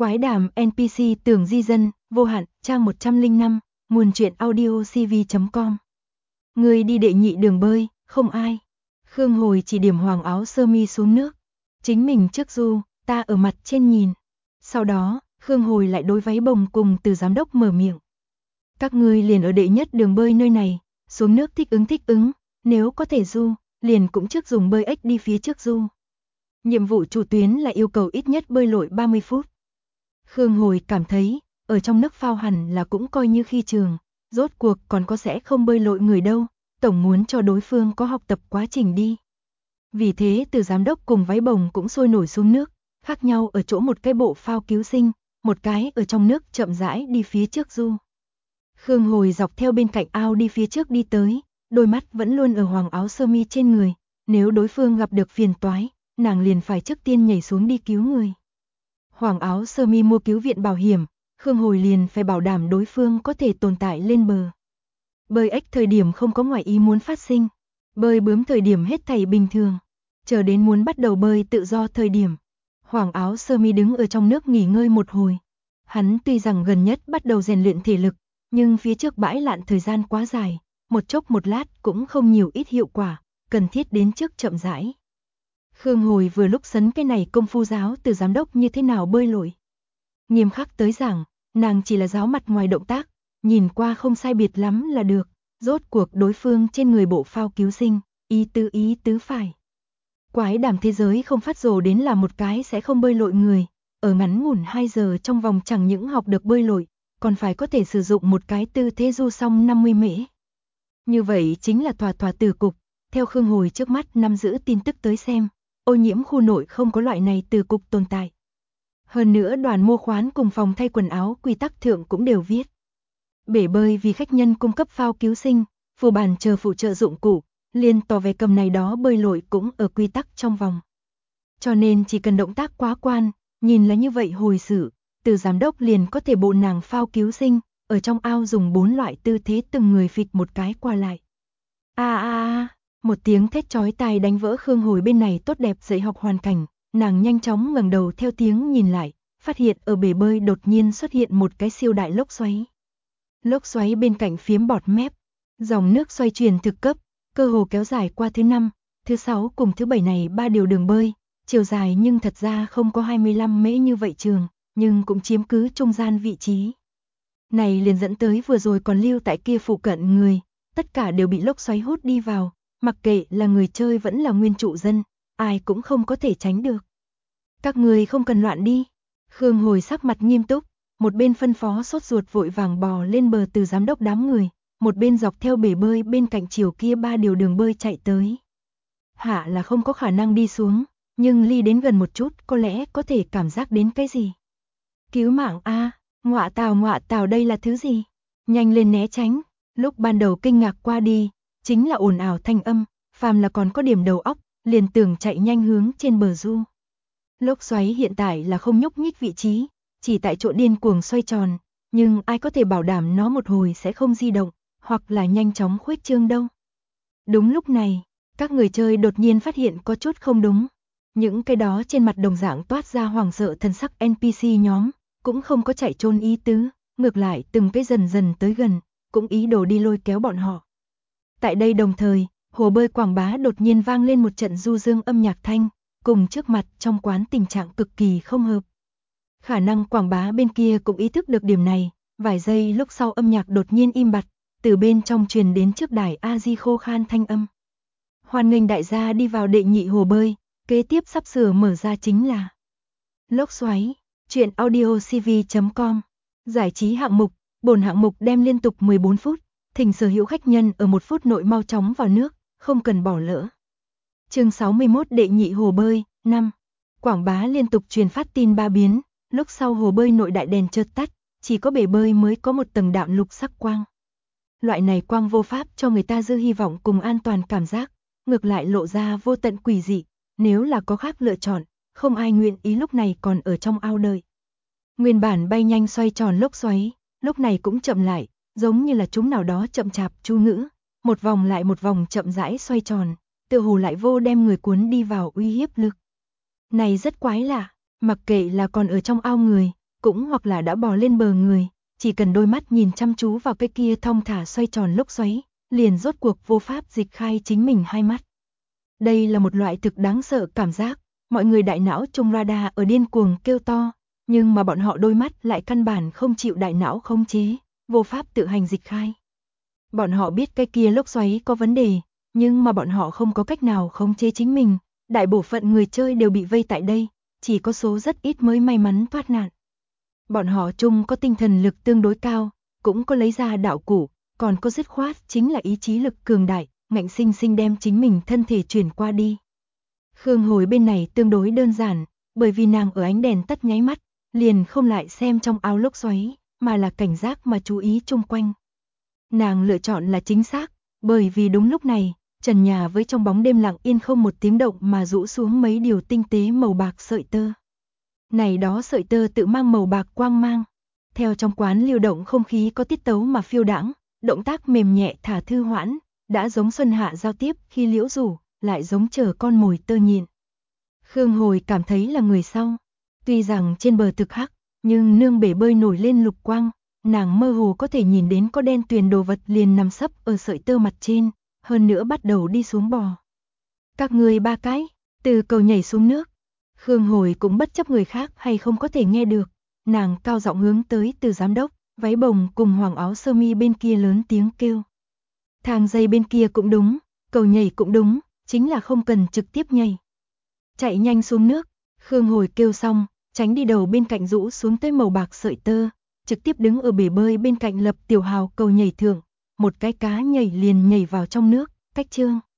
Quái đàm NPC tưởng di dân, vô hạn, trang 105, nguồn truyện audio cv.com. Người đi đệ nhị đường bơi, không ai. Khương Hồi chỉ điểm Hoàng Áo Sơ Mi xuống nước. Chính mình trước du, ta ở mặt trên nhìn. Sau đó, Khương Hồi lại đối váy bồng cùng Từ giám đốc mở miệng. Các ngươi liền ở đệ nhất đường bơi nơi này, xuống nước thích ứng, nếu có thể du, liền cũng trước dùng bơi ếch đi phía trước du. Nhiệm vụ chủ tuyến là yêu cầu ít nhất bơi lội 30 phút. Khương Hồi cảm thấy, ở trong nước phao hẳn là cũng coi như khi trường, rốt cuộc còn có sẽ không bơi lội người đâu, tổng muốn cho đối phương có học tập quá trình đi. Vì thế Từ giám đốc cùng váy bồng cũng sôi nổi xuống nước, khác nhau ở chỗ một cái bộ phao cứu sinh, một cái ở trong nước chậm rãi đi phía trước du. Khương Hồi dọc theo bên cạnh ao đi phía trước đi tới, đôi mắt vẫn luôn ở Hoàng Áo Sơ Mi trên người, nếu đối phương gặp được phiền toái, nàng liền phải trước tiên nhảy xuống đi cứu người. Hoàng Áo Sơ Mi mua cứu viện bảo hiểm, Khương Hồi liền phải bảo đảm đối phương có thể tồn tại lên bờ. Bơi ếch thời điểm không có ngoại ý muốn phát sinh, bơi bướm thời điểm hết thảy bình thường, chờ đến muốn bắt đầu bơi tự do thời điểm. Hoàng Áo Sơ Mi đứng ở trong nước nghỉ ngơi một hồi. Hắn tuy rằng gần nhất bắt đầu rèn luyện thể lực, nhưng phía trước bãi lặn thời gian quá dài, một chốc một lát cũng không nhiều ít hiệu quả, cần thiết đến trước chậm rãi. Khương Hồi vừa lúc sấn cái này công phu giáo Từ giám đốc như thế nào bơi lội. Nghiêm khắc tới giảng, nàng chỉ là giáo mặt ngoài động tác, nhìn qua không sai biệt lắm là được, rốt cuộc đối phương trên người bộ phao cứu sinh, ý tứ phải. Quái đàm thế giới không phát rồ đến là một cái sẽ không bơi lội người, ở ngắn ngủn 2 giờ trong vòng chẳng những học được bơi lội, còn phải có thể sử dụng một cái tư thế du xong 50 mễ. Như vậy chính là thỏa tử cục, theo Khương Hồi trước mắt nắm giữ tin tức tới xem, ô nhiễm khu nội không có loại này tử cục tồn tại. Hơn nữa đoàn mô khoán cùng phòng thay quần áo quy tắc thượng cũng đều viết. Bể bơi vì khách nhân cung cấp phao cứu sinh, phù bàn chờ phụ trợ dụng cụ, liền tỏ vẻ cầm này đó bơi lội cũng ở quy tắc trong vòng. Cho nên chỉ cần động tác quá quan, nhìn là như vậy hồi sự, Từ giám đốc liền có thể bộ nàng phao cứu sinh, ở trong ao dùng 4 loại tư thế từng người phịch một cái qua lại. Một tiếng thét chói tai đánh vỡ Khương Hồi bên này tốt đẹp dạy học hoàn cảnh, nàng nhanh chóng ngẩng đầu theo tiếng nhìn lại, phát hiện ở bể bơi đột nhiên xuất hiện một cái siêu đại lốc xoáy. Lốc xoáy bên cạnh phiếm bọt mép, dòng nước xoay chuyển thực cấp, cơ hồ kéo dài qua thứ 5, thứ 6 cùng thứ 7 này 3 điều đường bơi, chiều dài nhưng thật ra không có 25 mễ như vậy trường, nhưng cũng chiếm cứ trung gian vị trí. Này liền dẫn tới vừa rồi còn lưu tại kia phụ cận người, tất cả đều bị lốc xoáy hút đi vào, mặc kệ là người chơi vẫn là nguyên trụ dân, ai cũng không có thể tránh được. Các người không cần loạn đi. Khương Hồi sắc mặt nghiêm túc, một bên phân phó sốt ruột vội vàng bò lên bờ Từ giám đốc đám người, một bên dọc theo bể bơi bên cạnh chiều kia 3 điều đường bơi chạy tới. Hạ là không có khả năng đi xuống, nhưng ly đến gần một chút có lẽ có thể cảm giác đến cái gì. Cứu mạng a, ngọa tào đây là thứ gì? Nhanh lên né tránh. Lúc ban đầu kinh ngạc qua đi, chính là ồn ào thanh âm, phàm là còn có điểm đầu óc, liền tưởng chạy nhanh hướng trên bờ du. Lốc xoáy hiện tại là không nhúc nhích vị trí, chỉ tại chỗ điên cuồng xoay tròn, nhưng ai có thể bảo đảm nó một hồi sẽ không di động, hoặc là nhanh chóng khuếch trương đâu. Đúng lúc này, các người chơi đột nhiên phát hiện có chút không đúng. Những cái đó trên mặt đồng dạng toát ra hoảng sợ thân sắc NPC nhóm, cũng không có chạy trốn ý tứ, ngược lại từng cái dần dần tới gần, cũng ý đồ đi lôi kéo bọn họ. Tại đây đồng thời, hồ bơi Quảng Bá đột nhiên vang lên một trận du dương âm nhạc thanh, cùng trước mặt trong quán tình trạng cực kỳ không hợp. Khả năng Quảng Bá bên kia cũng ý thức được điểm này, vài giây lúc sau âm nhạc đột nhiên im bặt, từ bên trong truyền đến trước đài A-di khô khan thanh âm. Hoan nghênh đại gia đi vào đệ nhị hồ bơi, kế tiếp sắp sửa mở ra chính là Lốc xoáy, truyện audio cv.com. Giải trí hạng mục, bổn hạng mục đem liên tục 14 phút, thỉnh sở hữu khách nhân ở 1 phút nội mau chóng vào nước, không cần bỏ lỡ. Chương 61 đệ nhị hồ bơi, 5. Quảng Bá liên tục truyền phát tin 3 biến, lúc sau hồ bơi nội đại đèn chợt tắt, chỉ có bể bơi mới có một tầng đạm lục sắc quang. Loại này quang vô pháp cho người ta dư hy vọng cùng an toàn cảm giác, ngược lại lộ ra vô tận quỷ dị, nếu là có khác lựa chọn, không ai nguyện ý lúc này còn ở trong ao đợi. Nguyên bản bay nhanh xoay tròn lốc xoáy, lúc này cũng chậm lại, giống như là chúng nào đó chậm chạp chú ngữ, một vòng lại một vòng chậm rãi xoay tròn, tựa hồ lại vô đem người cuốn đi vào uy hiếp lực. Này rất quái lạ, mặc kệ là còn ở trong ao người, cũng hoặc là đã bò lên bờ người, chỉ cần đôi mắt nhìn chăm chú vào cái kia thong thả xoay tròn lốc xoáy, liền rốt cuộc vô pháp dịch khai chính mình hai mắt. Đây là một loại thực đáng sợ cảm giác, mọi người đại não trong radar ở điên cuồng kêu to, nhưng mà bọn họ đôi mắt lại căn bản không chịu đại não khống chế, vô pháp tự hành dịch khai. Bọn họ biết cái kia lốc xoáy có vấn đề, nhưng mà bọn họ không có cách nào khống chế chính mình, đại bộ phận người chơi đều bị vây tại đây, chỉ có số rất ít mới may mắn thoát nạn. Bọn họ chung có tinh thần lực tương đối cao, cũng có lấy ra đạo cụ, còn có dứt khoát chính là ý chí lực cường đại, ngạnh sinh sinh đem chính mình thân thể chuyển qua đi. Khương Hồi bên này tương đối đơn giản, bởi vì nàng ở ánh đèn tắt nháy mắt, liền không lại xem trong ao lốc xoáy, mà là cảnh giác mà chú ý chung quanh. Nàng lựa chọn là chính xác, bởi vì đúng lúc này, trần nhà với trong bóng đêm lặng yên không một tiếng động mà rũ xuống mấy điều tinh tế màu bạc sợi tơ. Này đó sợi tơ tự mang màu bạc quang mang, theo trong quán lưu động không khí có tiết tấu mà phiêu đãng, động tác mềm nhẹ thả thư hoãn, đã giống xuân hạ giao tiếp khi liễu rủ, lại giống chờ con mồi tơ nhịn. Khương Hồi cảm thấy là người sau, tuy rằng trên bờ thực hắc, nhưng nương bể bơi nổi lên lục quang, nàng mơ hồ có thể nhìn đến có đen tuyền đồ vật liền nằm sấp ở sợi tơ mặt trên, hơn nữa bắt đầu đi xuống bò. Các người ba cái, từ cầu nhảy xuống nước. Khương Hồi cũng bất chấp người khác hay không có thể nghe được, nàng cao giọng hướng tới từ giám đốc, váy bồng cùng hoàng áo sơ mi bên kia lớn tiếng kêu. Thang dây bên kia cũng đúng, cầu nhảy cũng đúng, chính là không cần trực tiếp nhảy. Chạy nhanh xuống nước, Khương Hồi kêu xong, tránh đi đầu bên cạnh rũ xuống tới màu bạc sợi tơ, trực tiếp đứng ở bể bơi bên cạnh Lập Tiểu Hào cầu nhảy thượng, một cái cá nhảy liền nhảy vào trong nước, cách chương.